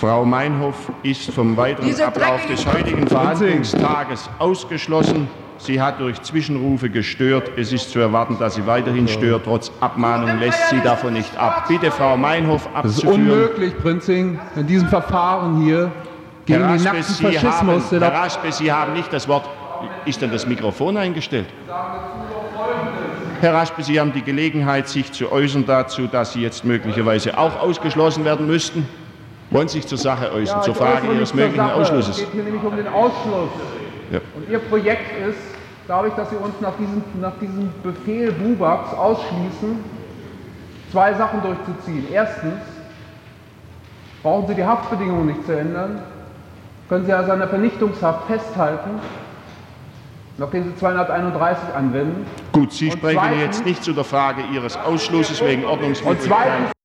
Frau Meinhof ist vom weiteren Ablauf des heutigen Verhandlungstages ausgeschlossen. Sie hat durch Zwischenrufe gestört. Es ist zu erwarten, dass sie weiterhin stört. Trotz Abmahnung lässt sie davon nicht ab. Bitte, Frau Meinhof, abzuführen. Das ist unmöglich, Prinzing, in diesem Verfahren hier gegen den nackten Faschismus. Herr Raspe, Sie haben nicht das Wort. Ist denn das Mikrofon eingestellt? Herr Raspe, Sie haben die Gelegenheit, sich zu äußern dazu, dass Sie jetzt möglicherweise auch ausgeschlossen werden müssten. Wollen Sie sich zur Sache äußern, zur Frage Ihres möglichen Ausschlusses? Es geht hier nämlich um den Ausschluss. Ja. Und Ihr Projekt ist, dadurch, dass Sie uns nach diesem Befehl Bubaks ausschließen, zwei Sachen durchzuziehen. Erstens brauchen Sie die Haftbedingungen nicht zu ändern, können Sie also an der Vernichtungshaft festhalten, nachdem Sie 231 anwenden. Gut, Sie sprechen jetzt nicht zu der Frage Ihres Ausschlusses wegen Ordnungswidrigkeit.